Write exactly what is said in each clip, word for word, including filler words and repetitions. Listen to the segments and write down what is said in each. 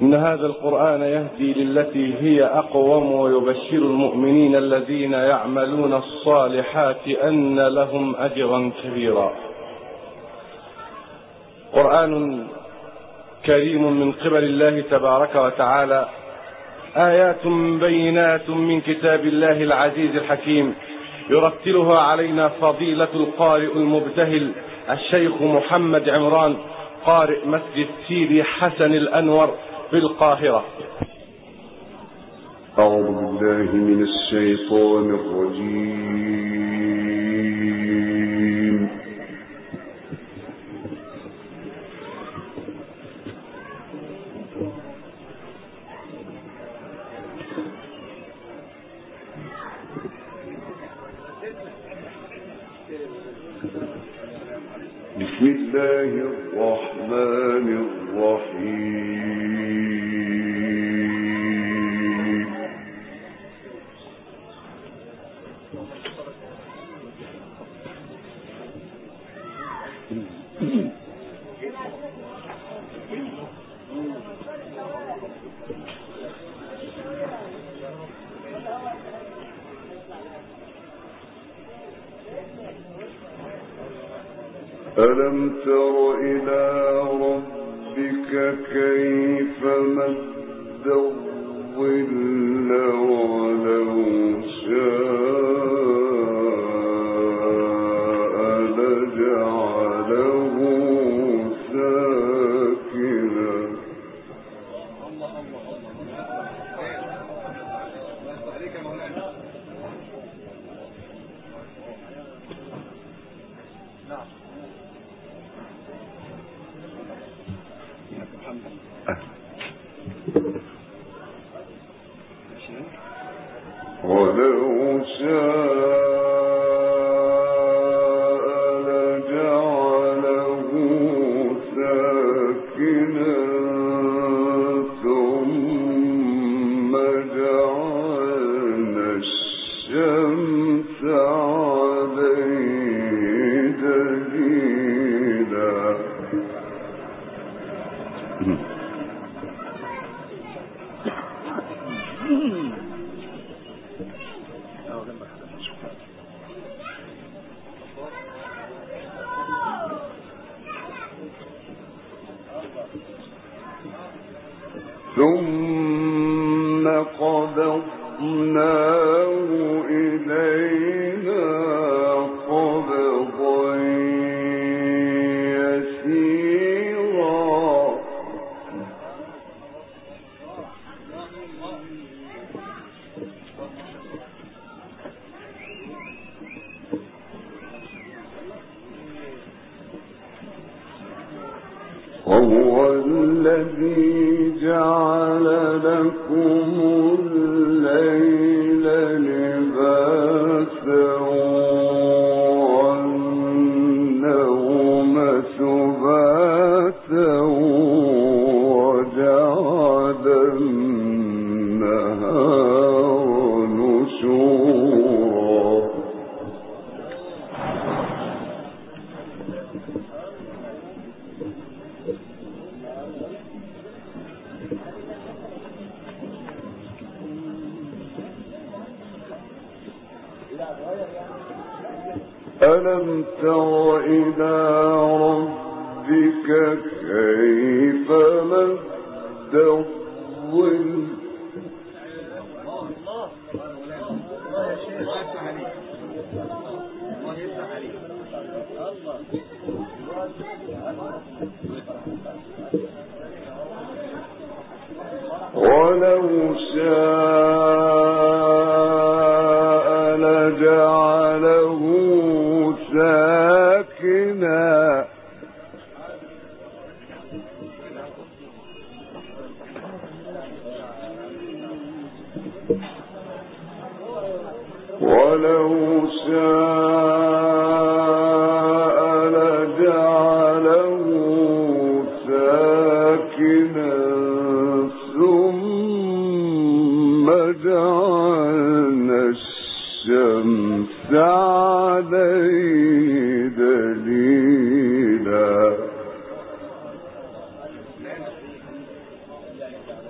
إن هذا القرآن يهدي للتي هي أقوم ويبشر المؤمنين الذين يعملون الصالحات أن لهم أجرا كبيرا. قرآن كريم من قبل الله تبارك وتعالى، آيات بينات من كتاب الله العزيز الحكيم، يرتلها علينا فضيلة القارئ المبتهل الشيخ محمد عمران، قارئ مسجد سيدي حسن الأنور بالقاهرة. أعوذ بالله من الشيطان الرجيم. بسم الله الرحمن الرحيم. ألم تر إلى ربك كيف مد الظل ولو شاء لجعله ساكنا. ولو شاء لجعله ساكنا ثم جعلنا الشمس عليه دليلا. ثم قبضناه إلينا قبضا يسيرا. وهو الذي جعل لكم الليل لباسا والنوم سباتا وجعل النهار نشورا. ألم تر إلى ربك كيف مد الظل ولو شاء لجعله ساكنا ولو شاء لجعله ساكنا ثم جعلنا الشمس عليه دليلا.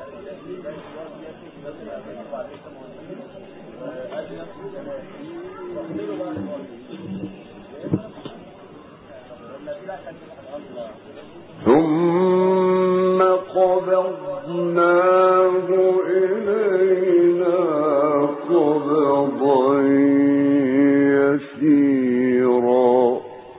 ثم قبضناه إلينا قبضا يسيرا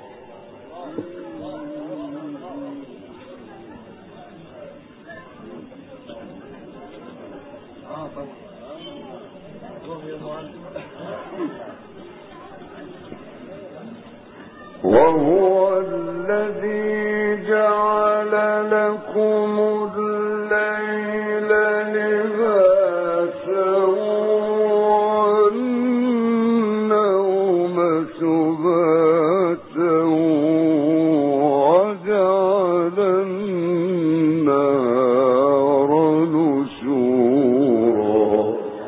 وهو الذي جعل لكم الليل لباسا والنوم سباتا وجعل النهار نشورا.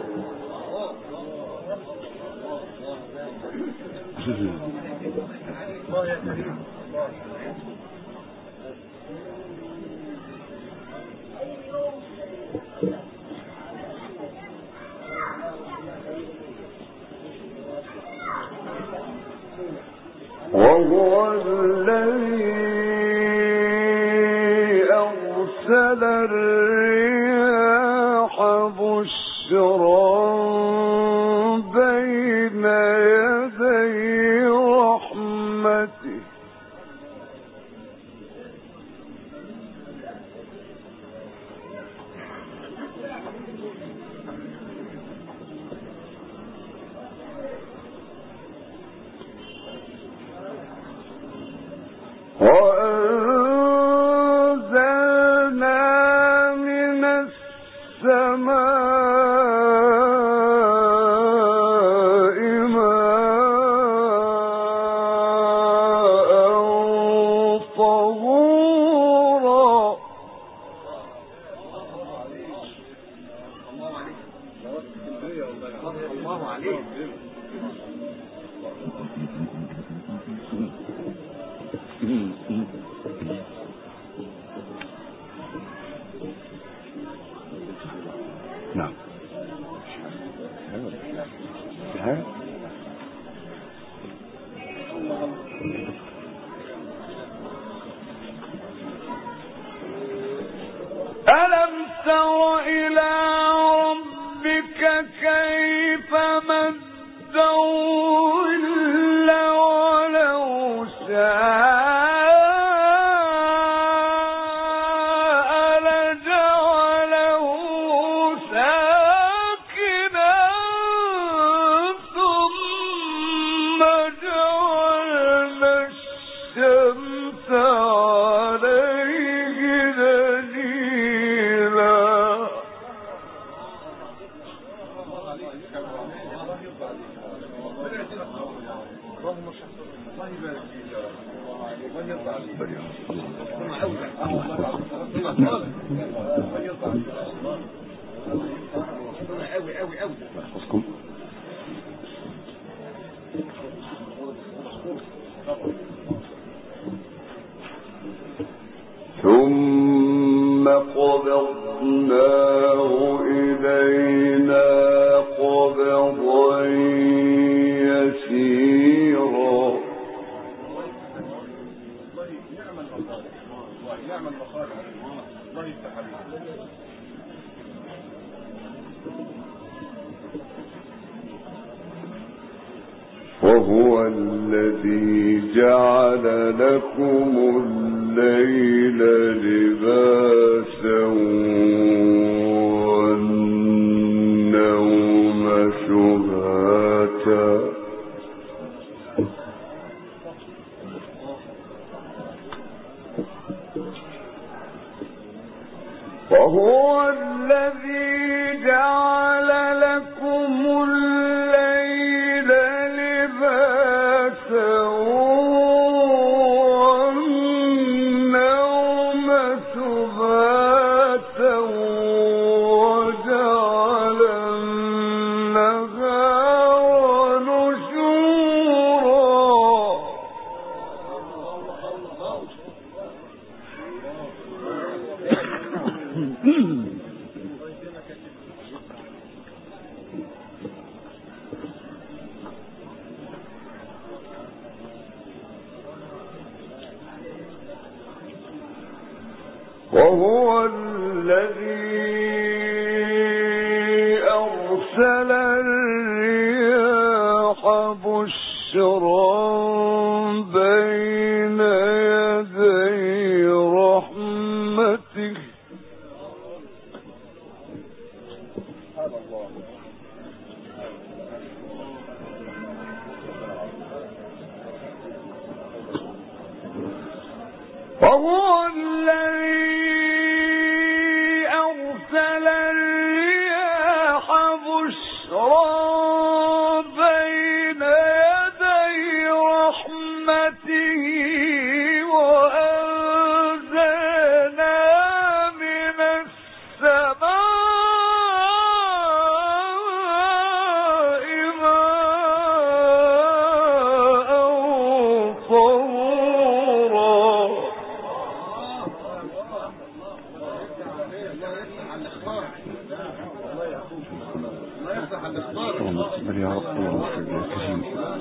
وهو الذي أرسل الرياح بشرا بين يدي رحمته وأنزلنا من السماء ماء طهورا. الله عليك. نعم. ألم تر إلى ربك كيف مد الظل ولو شاء لجعله ساكنا ثم جعلنا الشمس عليه دليلا. ثم قبضناه إلينا قبضا يسيرا. وهو الذي جعل لكم الليل لباسا والنوم سباتا. وهو الذي جعل لكم الليل لباسا والنوم سباتا وجعل النهار نشورا. وهو الذي أرسل الرياح بشرا بين يدي رحمته وهو الذي أرسل الرياح بشرا بين يدي رحمته وأنزلنا من السماء ماء طهورا اللهم اقبل يا رب اللهم اغفر يا كريم.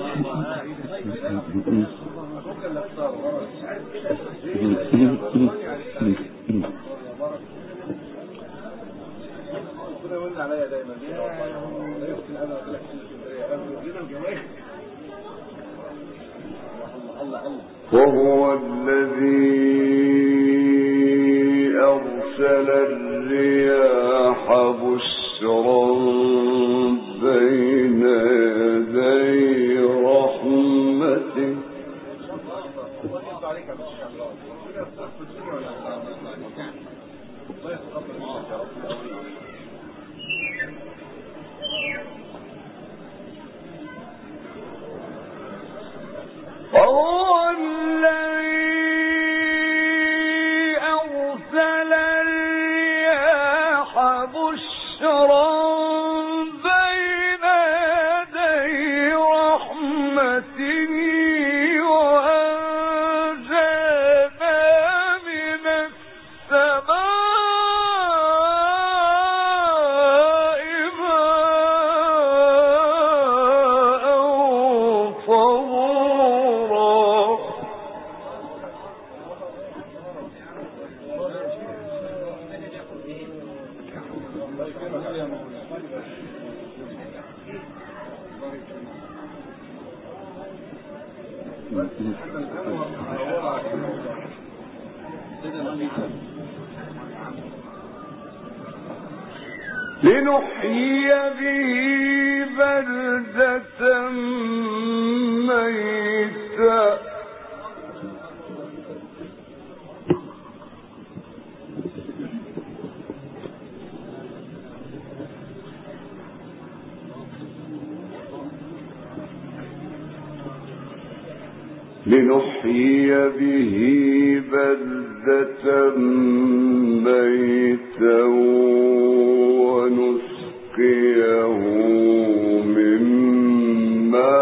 وهو الذي أرسل الرياح بشرا بين يدي رحمته وهو الذي أرسل الرياح بشرا بين يدي رحمته وأنزلنا من السماء ماء طهورا لنحيي به بلدة ميتا لنحيي به بلدة ميتا ونسقيه مما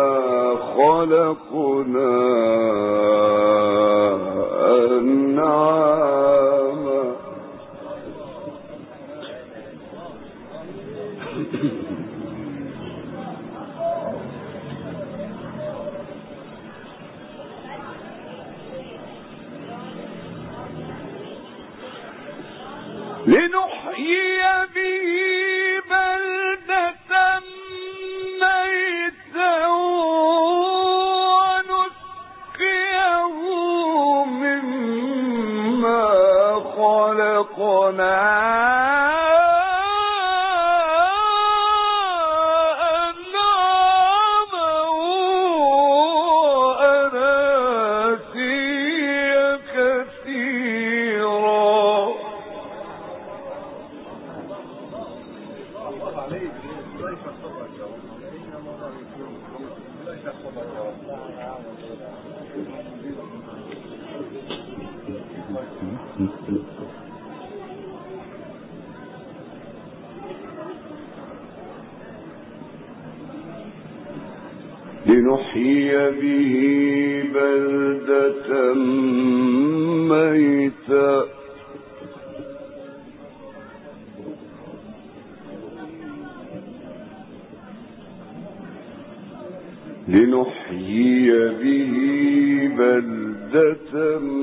خلقنا أنعاما لنحيي به بلدة ميتا ونسقيه مما خلقنا أنعاما وأناسيا كثيرا لنحيي به بلدة ميتا لنحيي به بلدة بلدة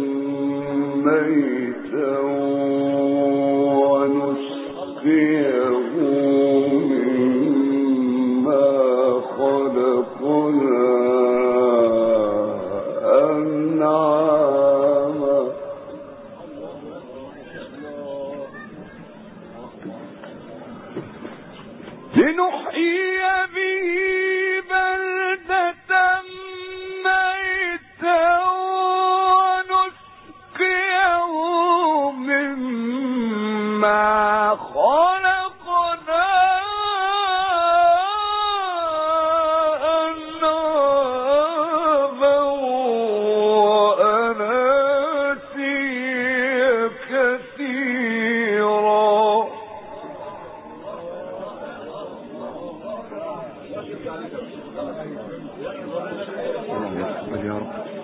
ميتا ونسقيه مما خلقنا أنعاما لنحيي به بلدة ميتا ونسقيه مما خلقنا أنعاما وأناسيا كثيرا. يا رب.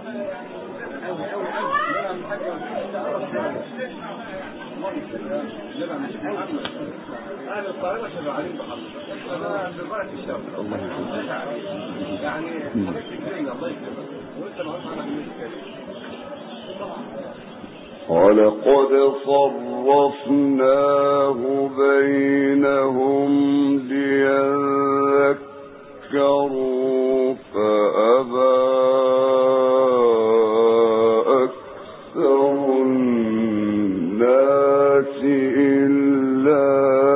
ولقد صرفناه بينهم ليذكروا فأبى أكثر الناس إلا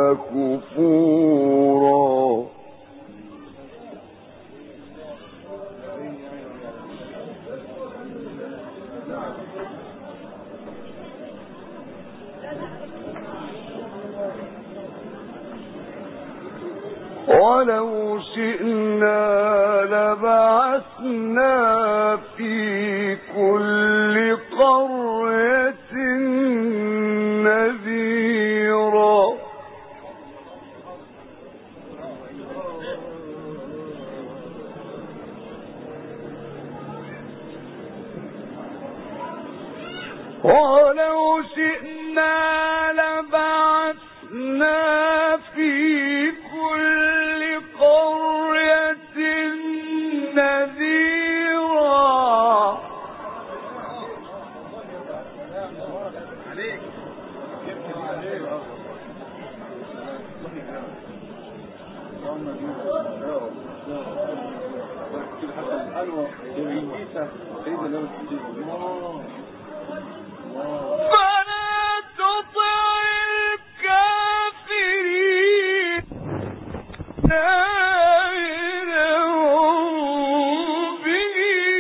كفورا. ولو شئنا لبعثنا في كل قرية نذيرا. ولو شئنا لبعثنا في كل قرية نذيرا. فلا تطع الكافرين ناهرهم به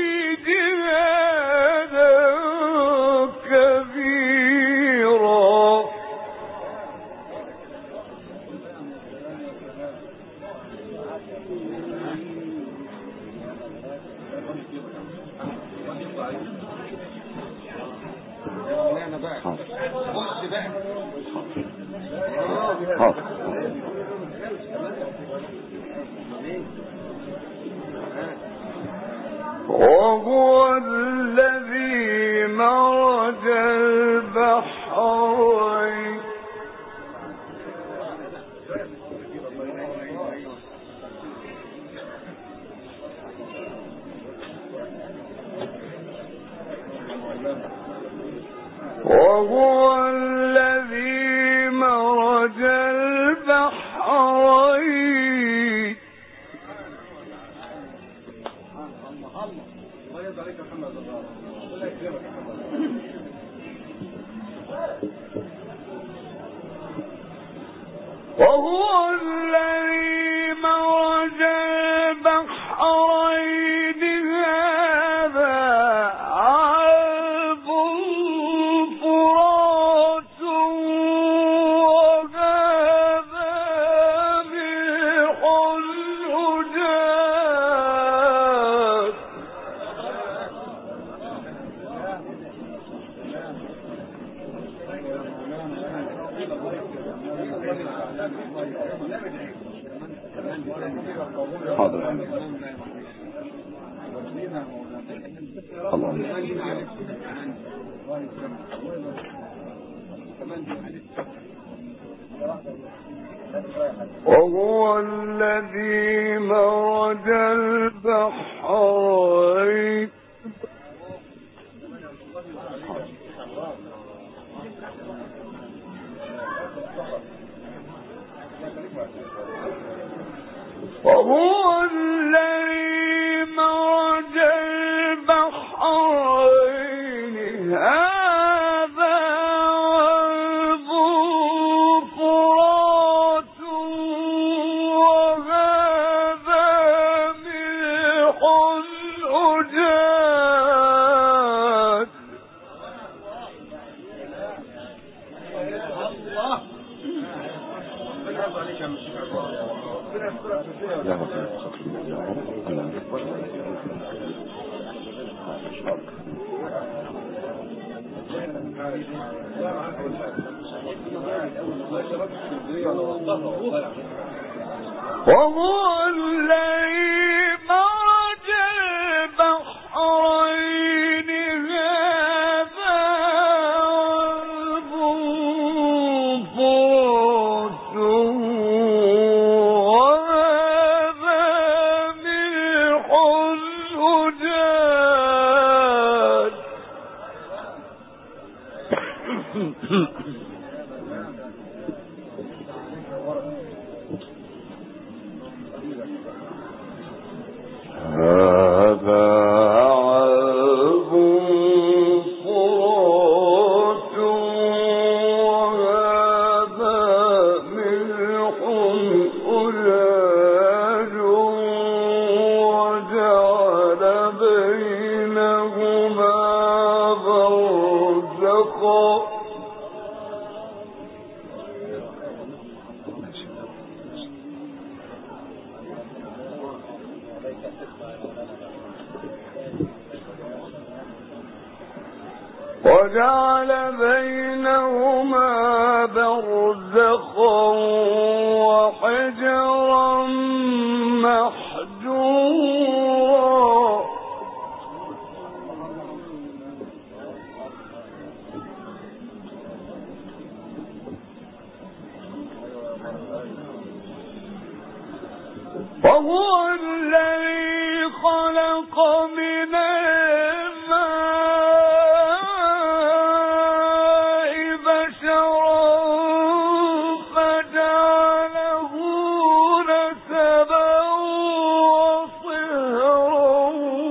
جهادا كبيرا. وهو الذي مرج البحرين وهو الذي مرج البحرين وهو الذي مرج البحرين هذا عذب فرات وهذا ملح أجاج. حاضر. اللهم وهو الذي مرج البحرين وهو الذي مرج البحرين هذا عذب فرات وهذا ملح أجاج. لا وفي خطر المليار وهو الذي مرج البحرين هذا عذب فرات وهذا ملح أجاج. هذا عذب فرات وهذا ملح أجاج وجعل بينهما برزخا. وجعل بينهما برزخا وحجرا محجورا. وهو الذي خلق من الماء بشرا فجعله نسبا وصهرا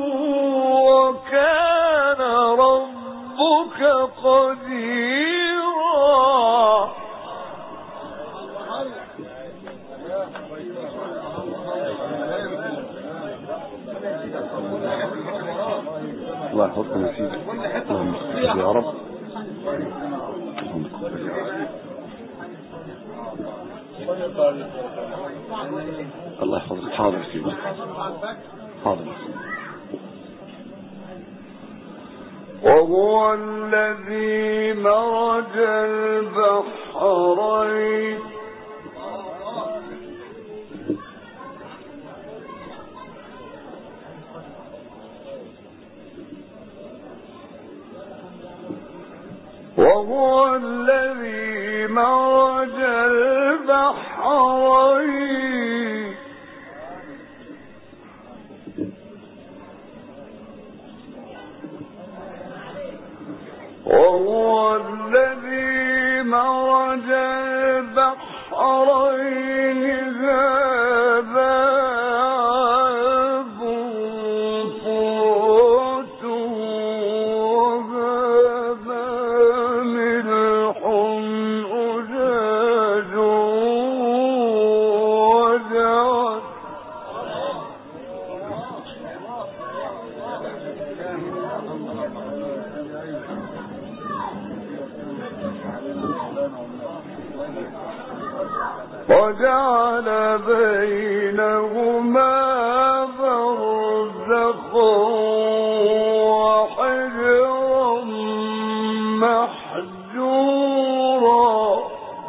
وكان ربك قديرا. الله يحفظكم يا سيدي. اللهم استجب يا رب. الله يحفظك. حاضر سيدي. حاضر. وهو الذي مرج البحرين وهو الذي مرج البحرين وهو الذي مرج البحرين هذا عذب فرات وهذا ملح أجاج وجعل وجعل بينهما برزخا وحجرا محجورا.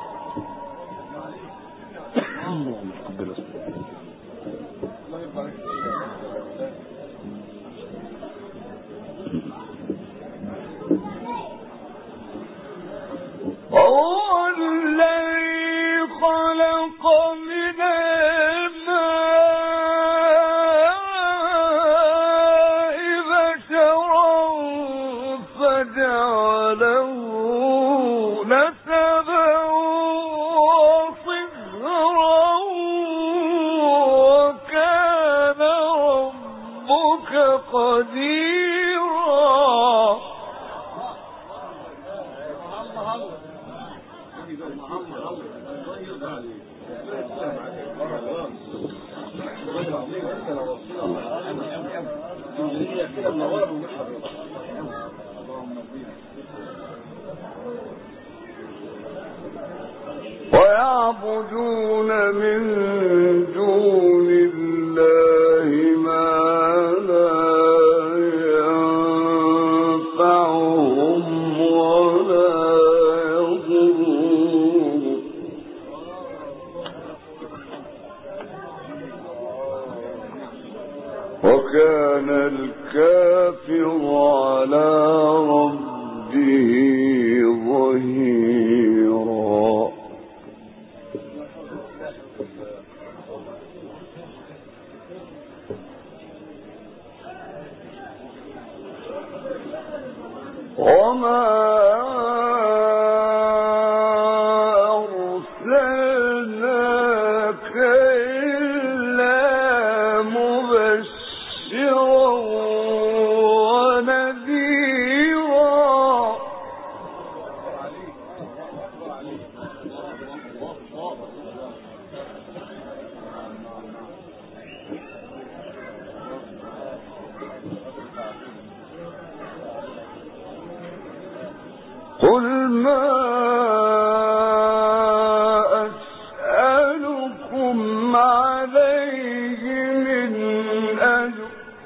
وهو الذي خلق من الماء بشرا فجعله نسبا وصهرا ويعبدون من دون الله ما لا ينفعهم ولا يضرهم وكان الكافر على ربه ظهيرا. وما أرسلناك إلا مبشرا ونذيرا. قل ما أسألكم عليه من أجر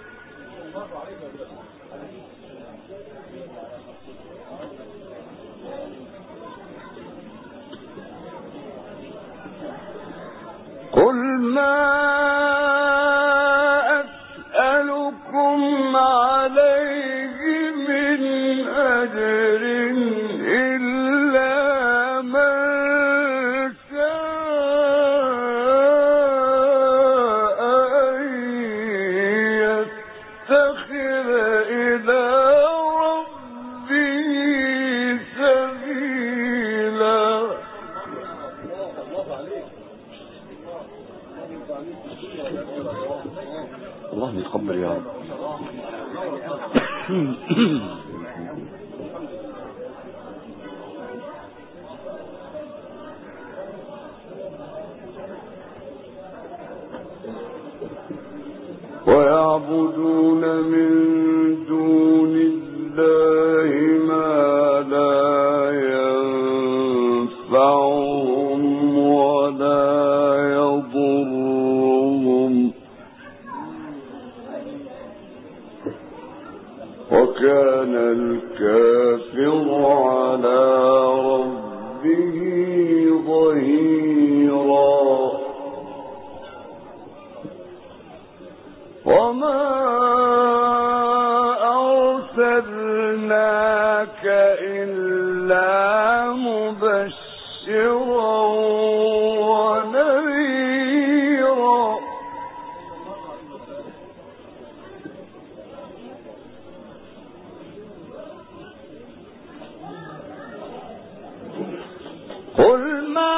قل ما أسألكم عليه من أجر الله يتقبل يا رب. ويعبدون من دون الله ما لا ينفعهم ولا يضرهم وكان الكافر على ربه ظهيرا. وما أرسلناك إلا مبشرا ونذيرا. قل ما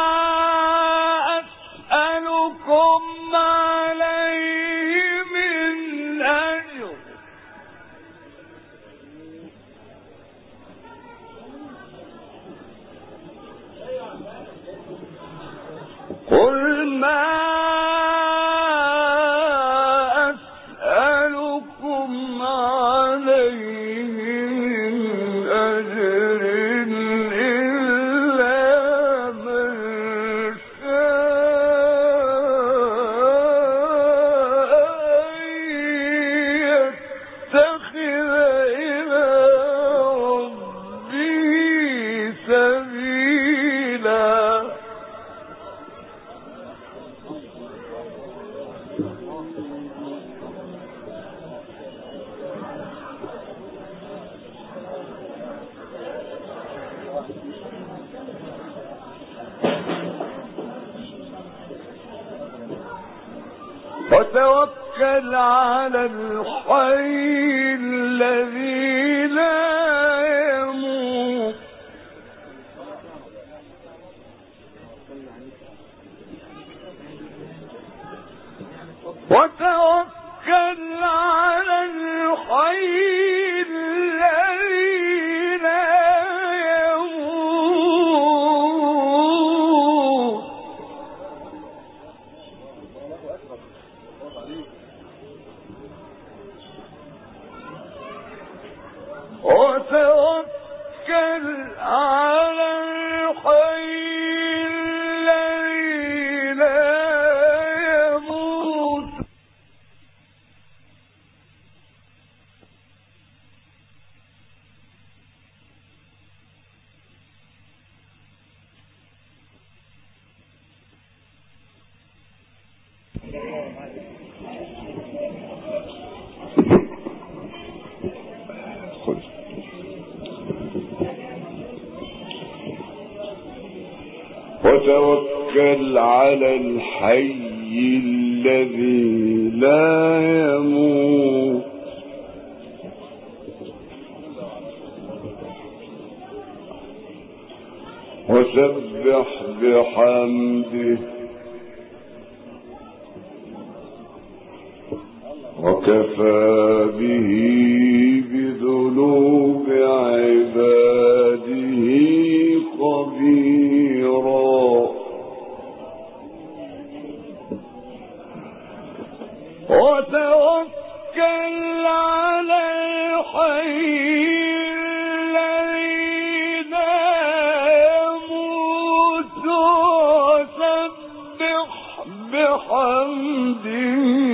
أسألكم عليه من أجر قل ما أسألكم عليه من أجر وتوكل على الحي الذي لا يموت وتوكل على الحي الذي لا يموت وتوكل على الحي الذي لا يموت وسبح بحمده وكفى به بذنوب عباده خبيرا وتوكل على الحي الذي لا يموت وسبح بحمده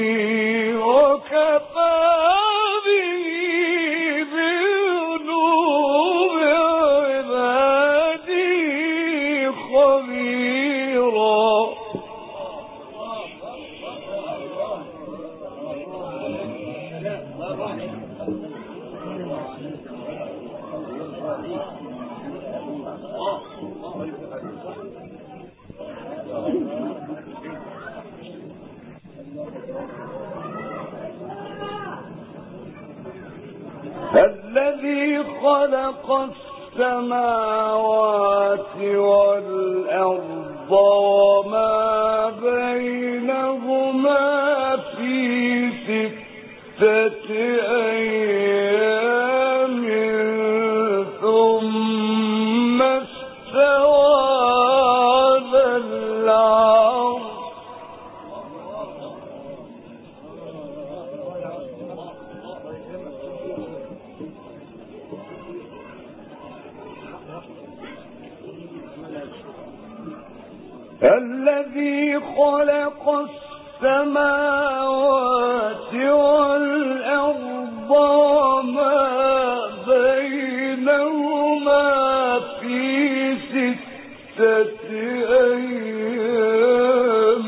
وكفى به بذنوب عباده خبيرا الذي خلق السماوات والأرض وما بينهما في ستة أيام ثم استوى على العرش الذي خلق السماوات والأرض وما بينهما في ستة أيام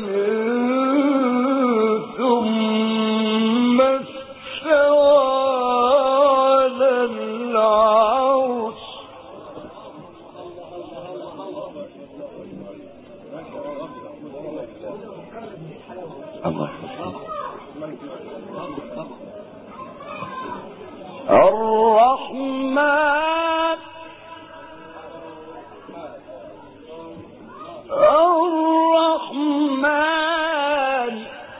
ثم استوى على العرش الله الرحمن الرحمن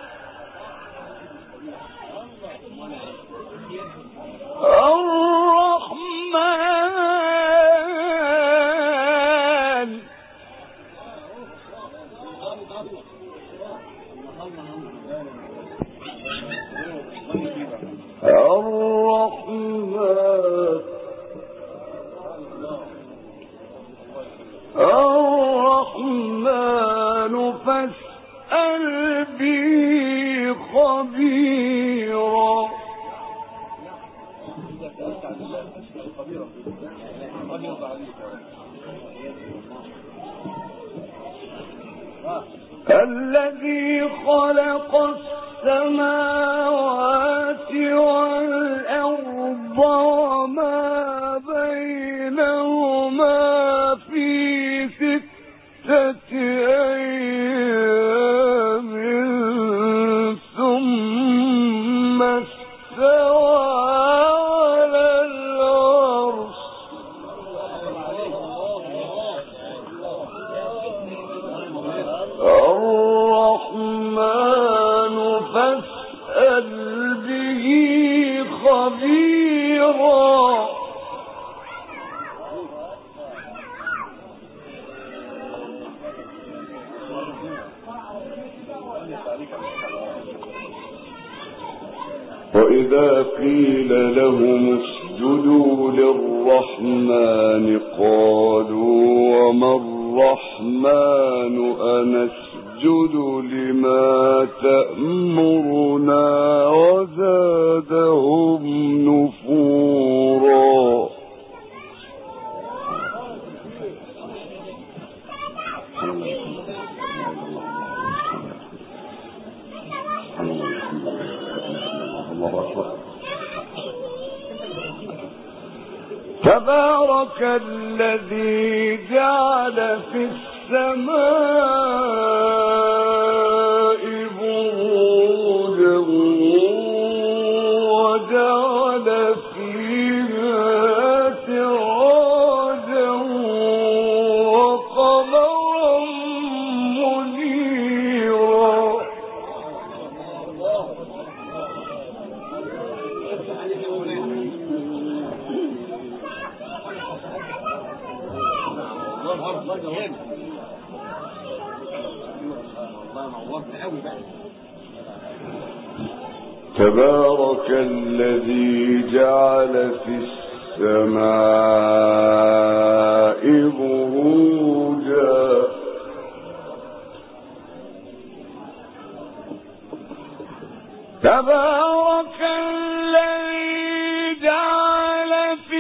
الرحمن الرحمن فاسأل به خبيرا الذي خلق السماوات والأرض وما بينهما في ستة أيام ثم استوى على العرش الرحمن فاسأل به خبيرا وإذا قيل لهم اسجدوا للرحمن قالوا وما الرحمن أنسجد لما تأمرنا وزادهم نفورا تبارك الذي جعل في السماء بروجا وجعل فيها سراجا وقمرا منيرا. تبارك الذي جعل في السماء بروجا تبارك الذي جعل في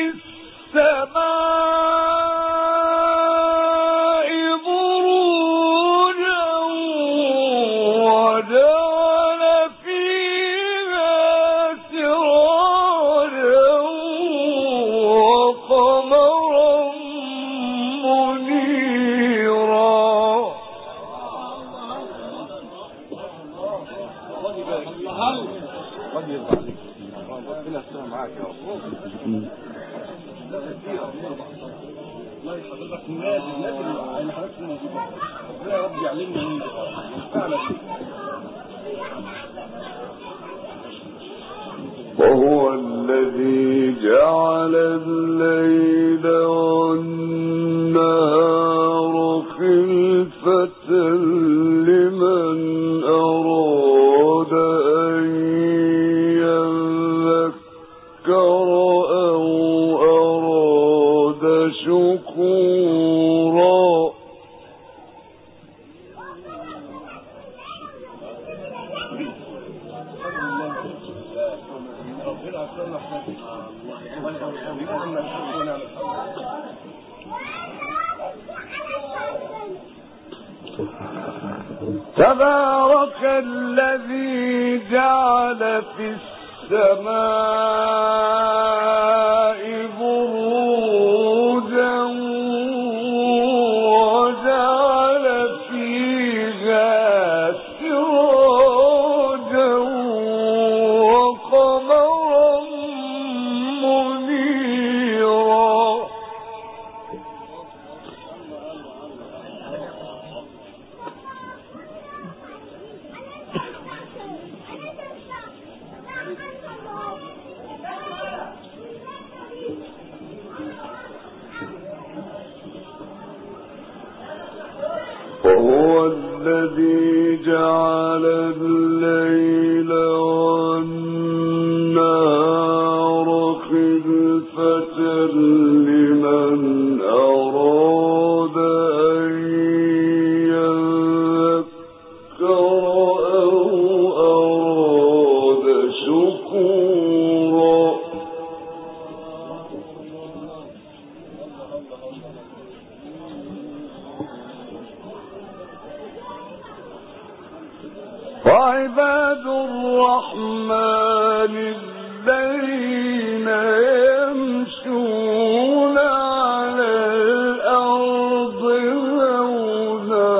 السماء بروجا وجعل فيها سراجا وقمرا منيرا. ربنا يسلم معاك يا رب. الله يحفظك الناس الناس اللي حضرتك موجوده ربنا يا رب يعلمنا منك وينفعنا بيك. وهو الذي جعل الليل والنهار خلفة لمن أراد أن يذكر أو أراد شكورا. تبارك الذي جعل في السماء بروجا وجعل فيها سراجا وقمرا منيرا. وهو الذي جعل الليل والنهار خلفة لمن أراد أن يذكر أو أراد شكورا. وعباد الرحمن الذين يمشون على الأرض هونا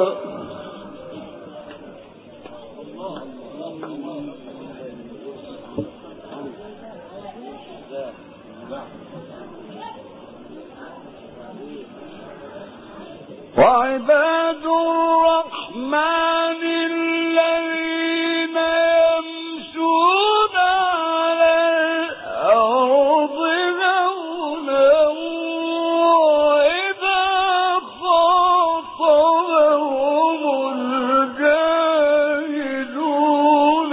وعباد الرحمن الذين يمشون على الأرض هونا وإذا خاطبهم الجاهلون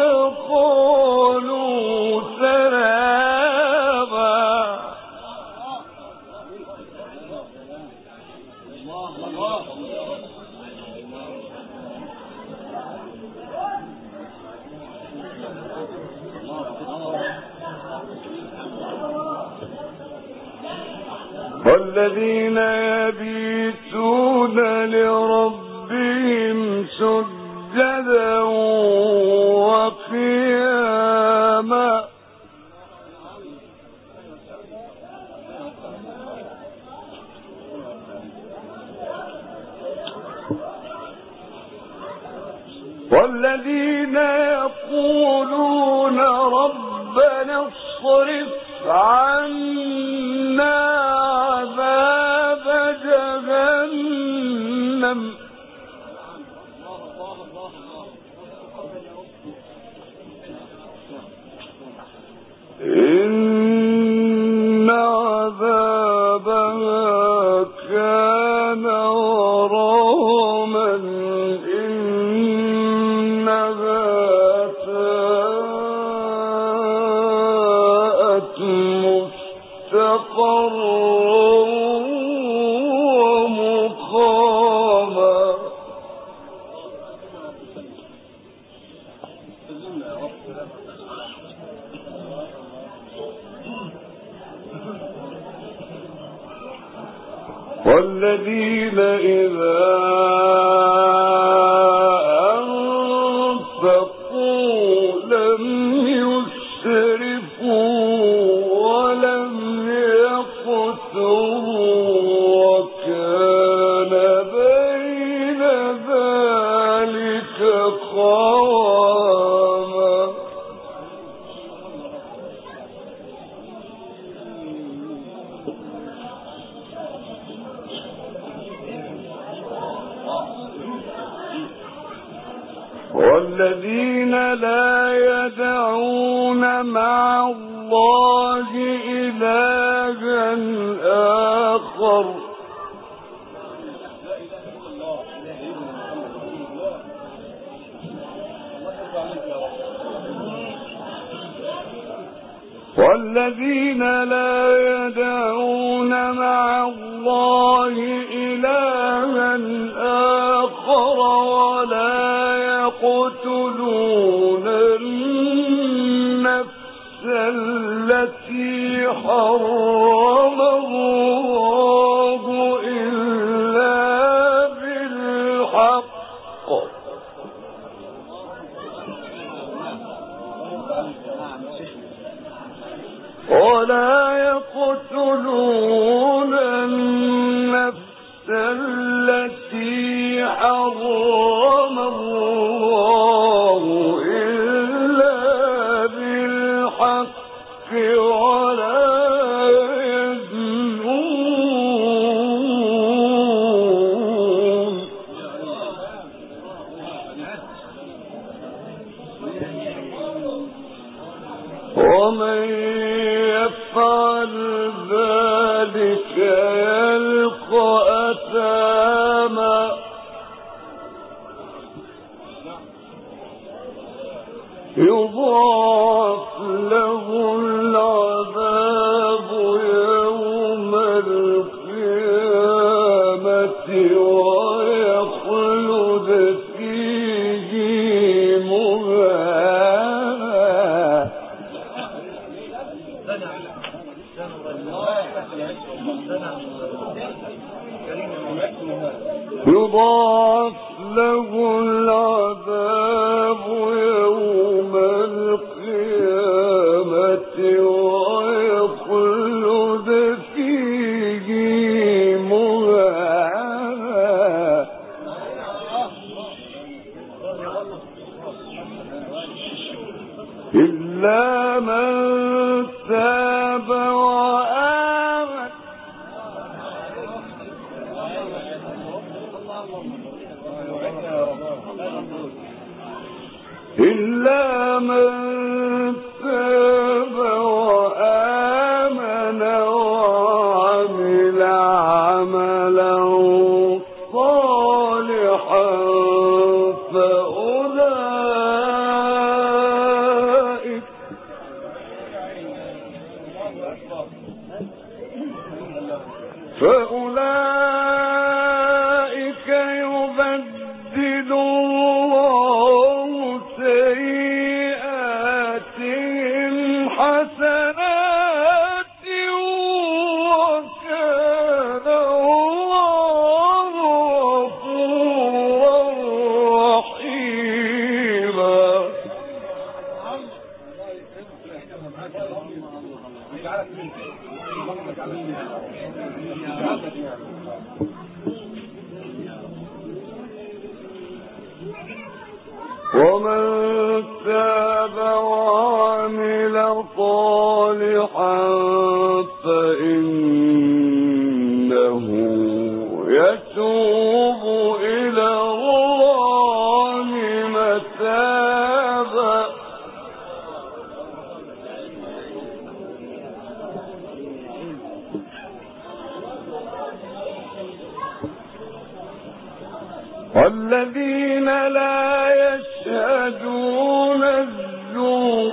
قالوا سلاما. والذين يبيتون لربهم سجدا وقياما. والذين يقولون ربنا اصرف عنا عذاب جهنم إن عذابها كان غراما إنها ساءت مستقرا ومقاما. والذين إذا أنفقوا لم يسرفوا ولم يقتروا وكان بين ذلك قواما. والذين لا يدعون مع الله إلها آخر والذين لا يدعون مع الله إلها آخر ولا يقتلون النفس التي حرم الله إلا بالحق ولا يقتلون النفس التي حرم الله إلا بالحق ولا يزنون ومن يفعل ذلك يلقى أثاما يضاعف له العذاب يوم القيامة ويخلد فيه مهانا. يضاعف له العذاب يوم القيامة ويخلد فيه مهانا. إلا من تاب وآمن إلا من تاب وآمن وعمل عملا صالحا فأولئك فأولئك يبدل الله سيئاتهم حسنات وكان الله غفورا رحيما. ومن تاب وعمل صالحا فإنه يتوب إلى الله متابا. والذين لا يشهدون الزور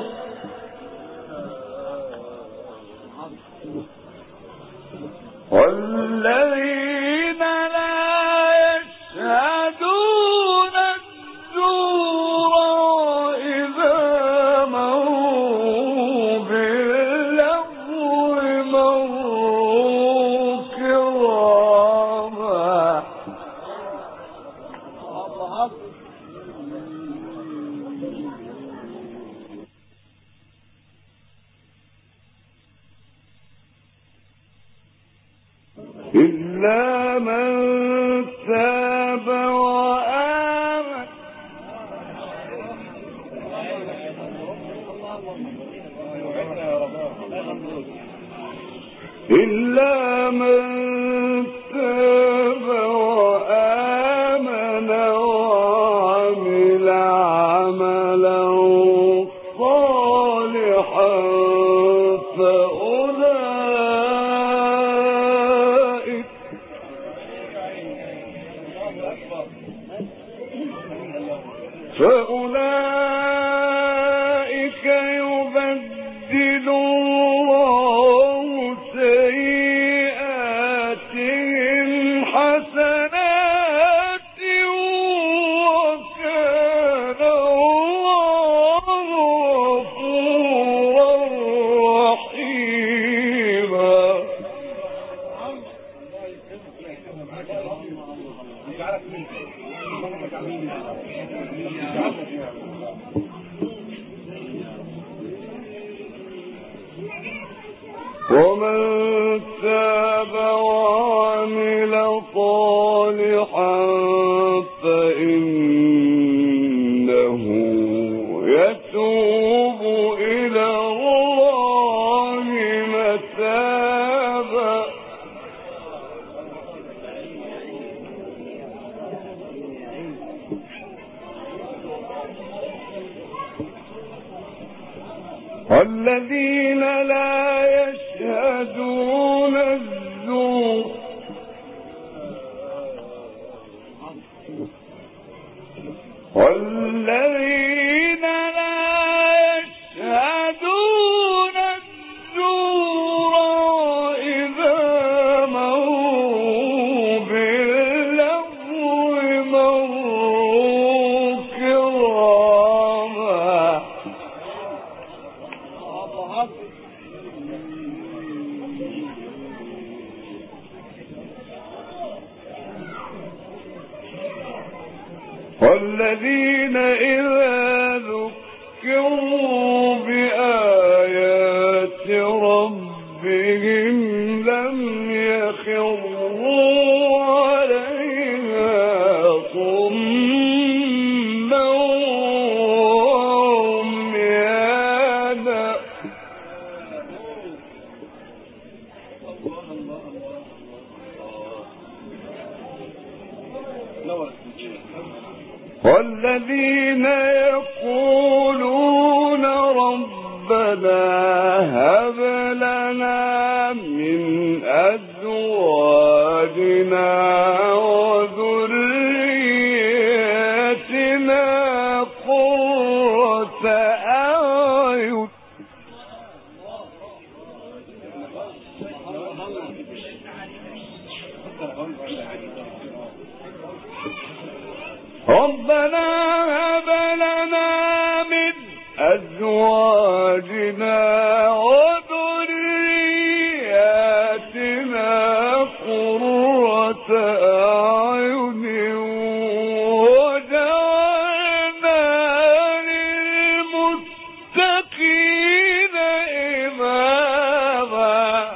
والذين لا يشهدون الزور إذا مروا باللغو مروا كراما. إلا من تاب وآمن إلا من تاب وآمن وعمل عملا صالحا فأولئك فأولئك يبدل الله سيئاتهم حسنات وكان الله غفورا رحيما. ومن تاب وعمل صالحا فإنه يتوب إلى الله متابا. والذين لا يشهدون الزور والذين لا يشهدون الزور إذا مروا باللغو مروا كراما. والذين إذا ذكروا بآيات ربهم لم يخروا عليها صما وعميانا. والذين يقولون ربنا هب لنا من أزواجنا وذرياتنا قرة أعين ربنا هب لنا من أزواجنا وذرياتنا قرة أعين وجعلنا للمتقين إماما.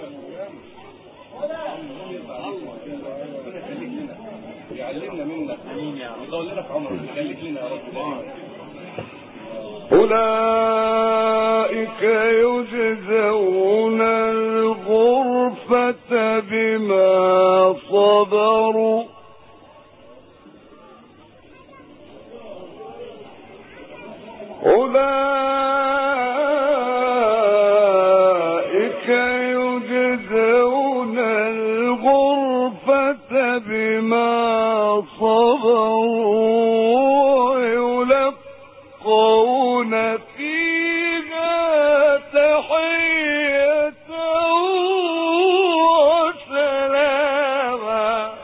يعلمنا منك أولئك يجزون الغرفة بما صبروا أولئك يجزون الغرفة بما صبروا ويلقون فيها تحية وسلاما.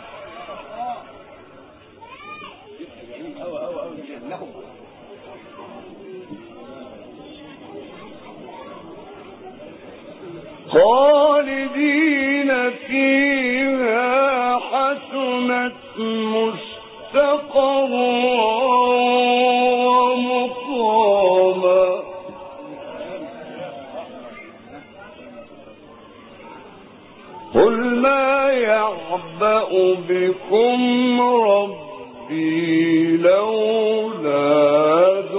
خالدين فيها حسنت مستقرا ومقاما. قل ما يعبأ بكم ربي لولا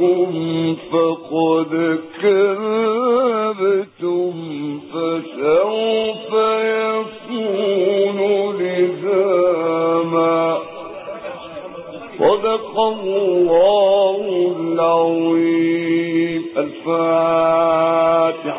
دعاؤكم فقد كذبتم فسوف